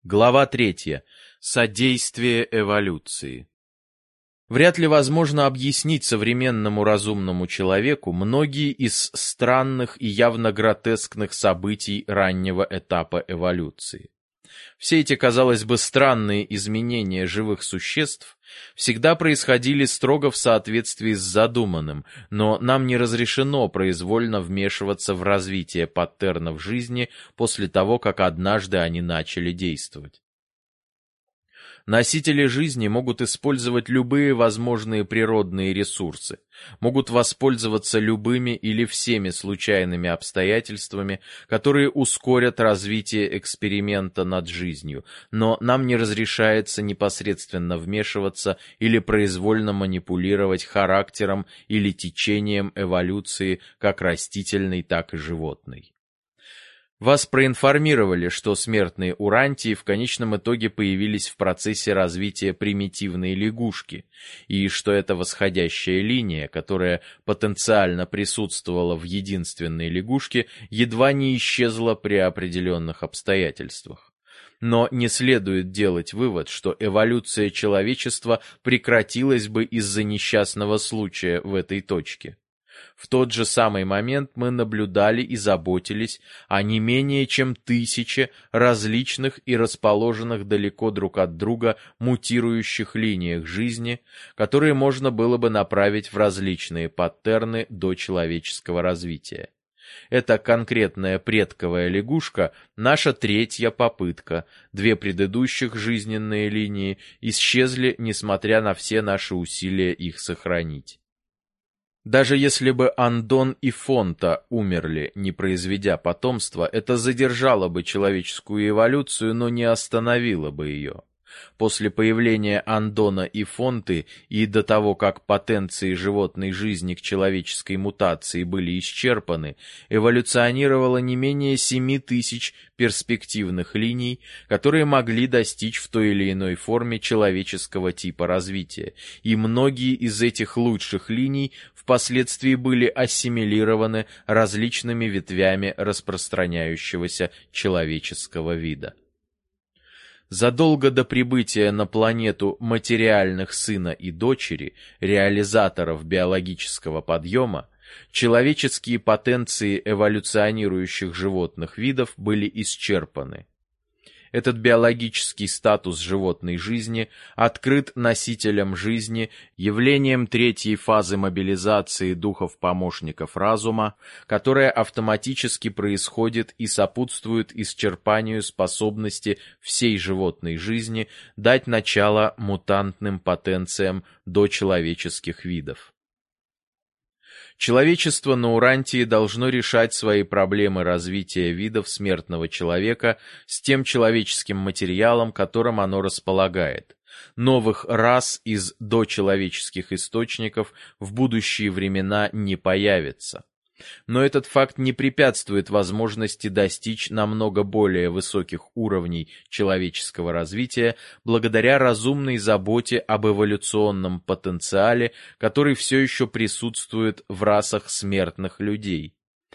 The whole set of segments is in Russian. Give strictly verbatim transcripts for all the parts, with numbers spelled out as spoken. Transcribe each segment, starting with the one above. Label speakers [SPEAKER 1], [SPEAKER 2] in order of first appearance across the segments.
[SPEAKER 1] Глава третья. Содействие эволюции. Вряд ли возможно объяснить современному разумному человеку многие из странных и явно гротескных событий раннего этапа эволюции. Все эти, казалось бы, странные изменения живых существ всегда происходили строго в соответствии с задуманным, но нам не разрешено произвольно вмешиваться в развитие паттернов жизни после того, как однажды они начали действовать. Носители жизни могут использовать любые возможные природные ресурсы, могут воспользоваться любыми или всеми случайными обстоятельствами, которые ускорят развитие эксперимента над жизнью, но нам не разрешается непосредственно вмешиваться или произвольно манипулировать характером или течением эволюции как растительной, так и животной. Вас проинформировали, что смертные урантии в конечном итоге появились в процессе развития примитивной лягушки, и что эта восходящая линия, которая потенциально присутствовала в единственной лягушке, едва не исчезла при определенных обстоятельствах. Но не следует делать вывод, что эволюция человечества прекратилась бы из-за несчастного случая в этой точке. В тот же самый момент мы наблюдали и заботились о не менее чем тысяче различных и расположенных далеко друг от друга мутирующих линиях жизни, которые можно было бы направить в различные паттерны дочеловеческого развития. Эта конкретная предковая лягушка – наша третья попытка. Две предыдущих жизненные линии исчезли, несмотря на все наши усилия их сохранить. Даже если бы Андон и Фонта умерли, не произведя потомства, это задержало бы человеческую эволюцию, но не остановило бы ее. После появления Андона и Фонты и до того, как потенции животной жизни к человеческой мутации были исчерпаны, эволюционировало не менее семи тысяч перспективных линий, которые могли достичь в той или иной форме человеческого типа развития, и многие из этих лучших линий впоследствии были ассимилированы различными ветвями распространяющегося человеческого вида. Задолго до прибытия на планету материальных сына и дочери, реализаторов биологического подъема, человеческие потенции эволюционирующих животных видов были исчерпаны. Этот биологический статус животной жизни открыт носителям жизни, явлением третьей фазы мобилизации духов-помощников разума, которая автоматически происходит и сопутствует исчерпанию способности всей животной жизни дать начало мутантным потенциям дочеловеческих видов. Человечество на Урантии должно решать свои проблемы развития видов смертного человека с тем человеческим материалом, которым оно располагает. Новых рас из дочеловеческих источников в будущие времена не появится. Но этот факт не препятствует возможности достичь намного более высоких уровней человеческого развития благодаря разумной заботе об эволюционном потенциале, который все еще присутствует в расах смертных людей.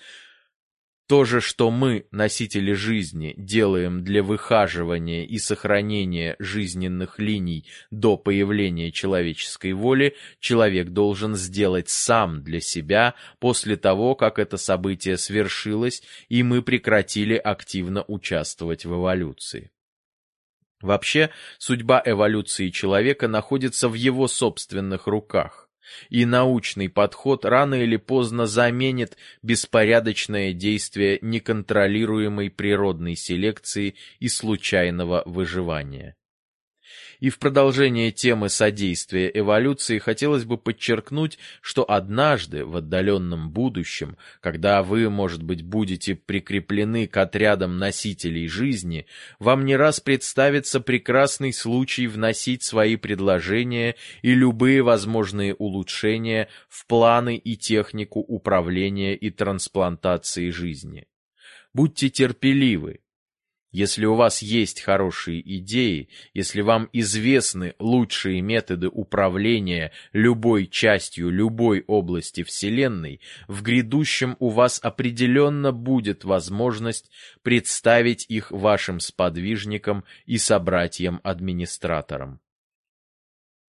[SPEAKER 1] То же, что мы, носители жизни, делаем для выхаживания и сохранения жизненных линий до появления человеческой воли, человек должен сделать сам для себя после того, как это событие свершилось, и мы прекратили активно участвовать в эволюции. Вообще, судьба эволюции человека находится в его собственных руках. И научный подход рано или поздно заменит беспорядочное действие неконтролируемой природной селекции и случайного выживания. И в продолжение темы содействия эволюции хотелось бы подчеркнуть, что однажды, в отдаленном будущем, когда вы, может быть, будете прикреплены к отрядам носителей жизни, вам не раз представится прекрасный случай вносить свои предложения и любые возможные улучшения в планы и технику управления и трансплантации жизни. Будьте терпеливы. Если у вас есть хорошие идеи, если вам известны лучшие методы управления любой частью любой области Вселенной, в грядущем у вас определенно будет возможность представить их вашим сподвижникам и собратьям-администраторам.